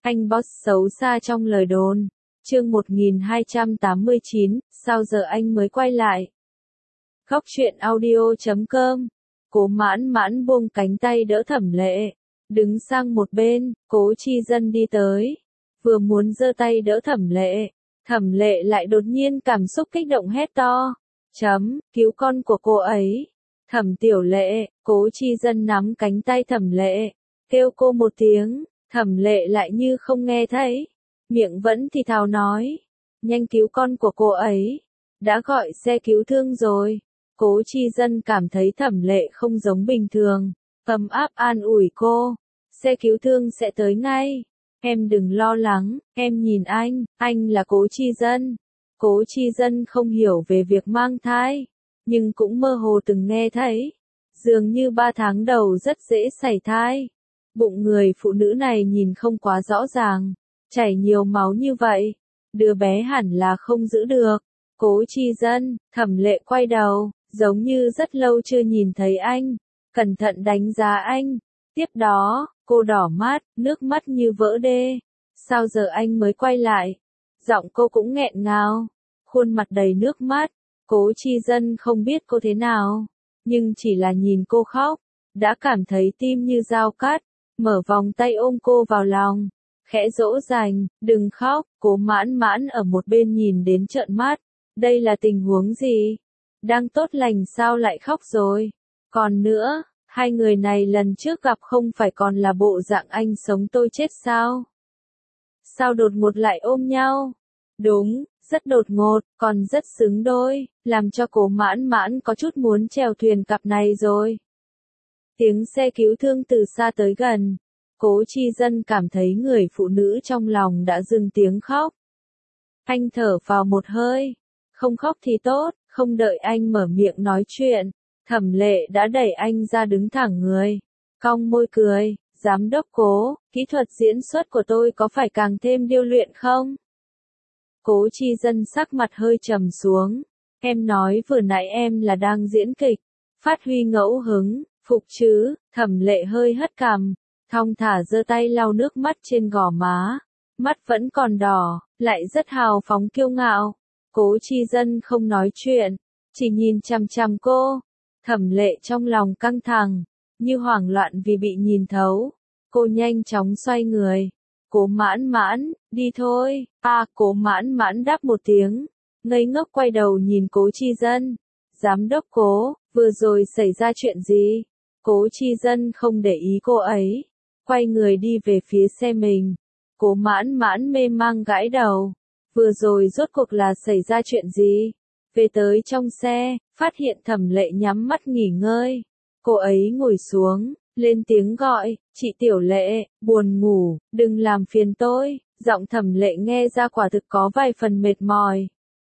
Anh boss xấu xa trong lời đồn. Chương 1289, sao giờ anh mới quay lại? Góc truyện audio.com. Cố Mãn Mãn buông cánh tay đỡ Thẩm Lệ, đứng sang một bên. Cố Chi Dân đi tới, vừa muốn giơ tay đỡ Thẩm Lệ lại đột nhiên cảm xúc kích động hét to. Cứu con của cô ấy. Thẩm Tiểu Lệ. Cố Chi Dân nắm cánh tay Thẩm Lệ, kêu cô một tiếng. Thẩm Lệ lại như không nghe thấy, miệng vẫn thì thào nói, nhanh cứu con của cô ấy, đã gọi xe cứu thương rồi. Cố Chi Dân cảm thấy Thẩm Lệ không giống bình thường, ấm áp an ủi cô, xe cứu thương sẽ tới ngay, em đừng lo lắng, em nhìn anh là Cố Chi Dân. Cố Chi Dân không hiểu về việc mang thai, nhưng cũng mơ hồ từng nghe thấy, dường như 3 tháng đầu rất dễ sảy thai. Bụng người phụ nữ này nhìn không quá rõ ràng, chảy nhiều máu như vậy, đứa bé hẳn là không giữ được. Cố Chi Dân. Thẩm Lệ quay đầu, giống như rất lâu chưa nhìn thấy anh, cẩn thận đánh giá anh. Tiếp đó, cô đỏ mắt, nước mắt như vỡ đê. Sao giờ anh mới quay lại? Giọng cô cũng nghẹn ngào, khuôn mặt đầy nước mắt. Cố Chi Dân không biết cô thế nào, nhưng chỉ là nhìn cô khóc, đã cảm thấy tim như dao cắt. Mở vòng tay ôm cô vào lòng, khẽ dỗ dành, đừng khóc. Cố Mãn Mãn ở một bên nhìn đến trợn mắt, đây là tình huống gì? Đang tốt lành sao lại khóc rồi? Còn nữa, hai người này lần trước gặp không phải còn là bộ dạng anh sống tôi chết sao? Sao đột ngột lại ôm nhau? Đúng, rất đột ngột, còn rất xứng đôi, làm cho Cố Mãn Mãn có chút muốn chèo thuyền cặp này rồi. Tiếng xe cứu thương từ xa tới gần. Cố Chi Dân cảm thấy người phụ nữ trong lòng đã dừng tiếng khóc. Anh thở vào một hơi. Không khóc thì tốt. Không đợi anh mở miệng nói chuyện, Thẩm Lệ đã đẩy anh ra đứng thẳng người, cong môi cười. Giám đốc Cố, kỹ thuật diễn xuất của tôi có phải càng thêm điêu luyện không? Cố Chi Dân sắc mặt hơi trầm xuống. Em nói vừa nãy em là đang diễn kịch, phát huy ngẫu hứng. Phục chứ? Thẩm Lệ hơi hất cằm, thong thả giơ tay lau nước mắt trên gò má, mắt vẫn còn đỏ, lại rất hào phóng kiêu ngạo. Cố Chi Dân không nói chuyện, chỉ nhìn chằm chằm cô. Thẩm Lệ trong lòng căng thẳng, như hoảng loạn vì bị nhìn thấu. Cô nhanh chóng xoay người. Cố Mãn Mãn, đi thôi. Cố Mãn Mãn đáp một tiếng, ngây ngốc quay đầu nhìn Cố Chi Dân. Giám đốc Cố, vừa rồi xảy ra chuyện gì? Cố Chi Dân không để ý cô ấy, quay người đi về phía xe mình. Cố Mãn Mãn mê mang gãi đầu, vừa rồi rốt cuộc là xảy ra chuyện gì? Về tới trong xe, phát hiện Thẩm Lệ nhắm mắt nghỉ ngơi. Cô ấy ngồi xuống, lên tiếng gọi, chị Tiểu Lệ, buồn ngủ, đừng làm phiền tôi. Giọng Thẩm Lệ nghe ra quả thực có vài phần mệt mỏi.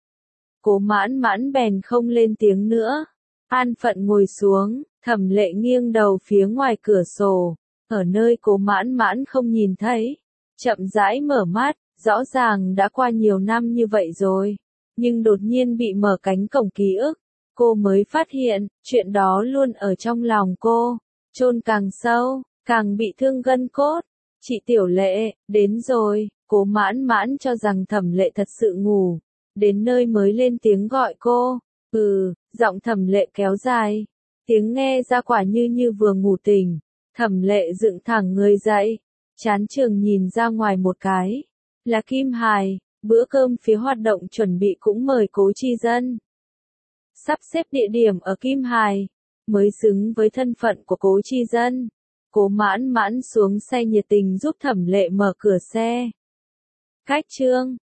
Cố Mãn Mãn bèn không lên tiếng nữa, an phận ngồi xuống. Thẩm Lệ nghiêng đầu phía ngoài cửa sổ, ở nơi Cố Mãn Mãn không nhìn thấy, chậm rãi mở mắt. Rõ ràng đã qua nhiều năm như vậy rồi, nhưng đột nhiên bị mở cánh cổng ký ức, cô mới phát hiện, chuyện đó luôn ở trong lòng cô, chôn càng sâu, càng bị thương gân cốt. Chị Tiểu Lệ, đến rồi. Cố Mãn Mãn cho rằng Thẩm Lệ thật sự ngủ, đến nơi mới lên tiếng gọi cô. Giọng Thẩm Lệ kéo dài, tiếng nghe ra quả như vừa ngủ tỉnh. Thẩm Lệ dựng thẳng người dậy, chán chường nhìn ra ngoài một cái, là Kim Hải. Bữa cơm phía hoạt động chuẩn bị cũng mời Cố Chi Dân. Sắp xếp địa điểm ở Kim Hải, mới xứng với thân phận của Cố Chi Dân. Cố Mãn Mãn xuống xe nhiệt tình giúp Thẩm Lệ mở cửa xe. Cách chương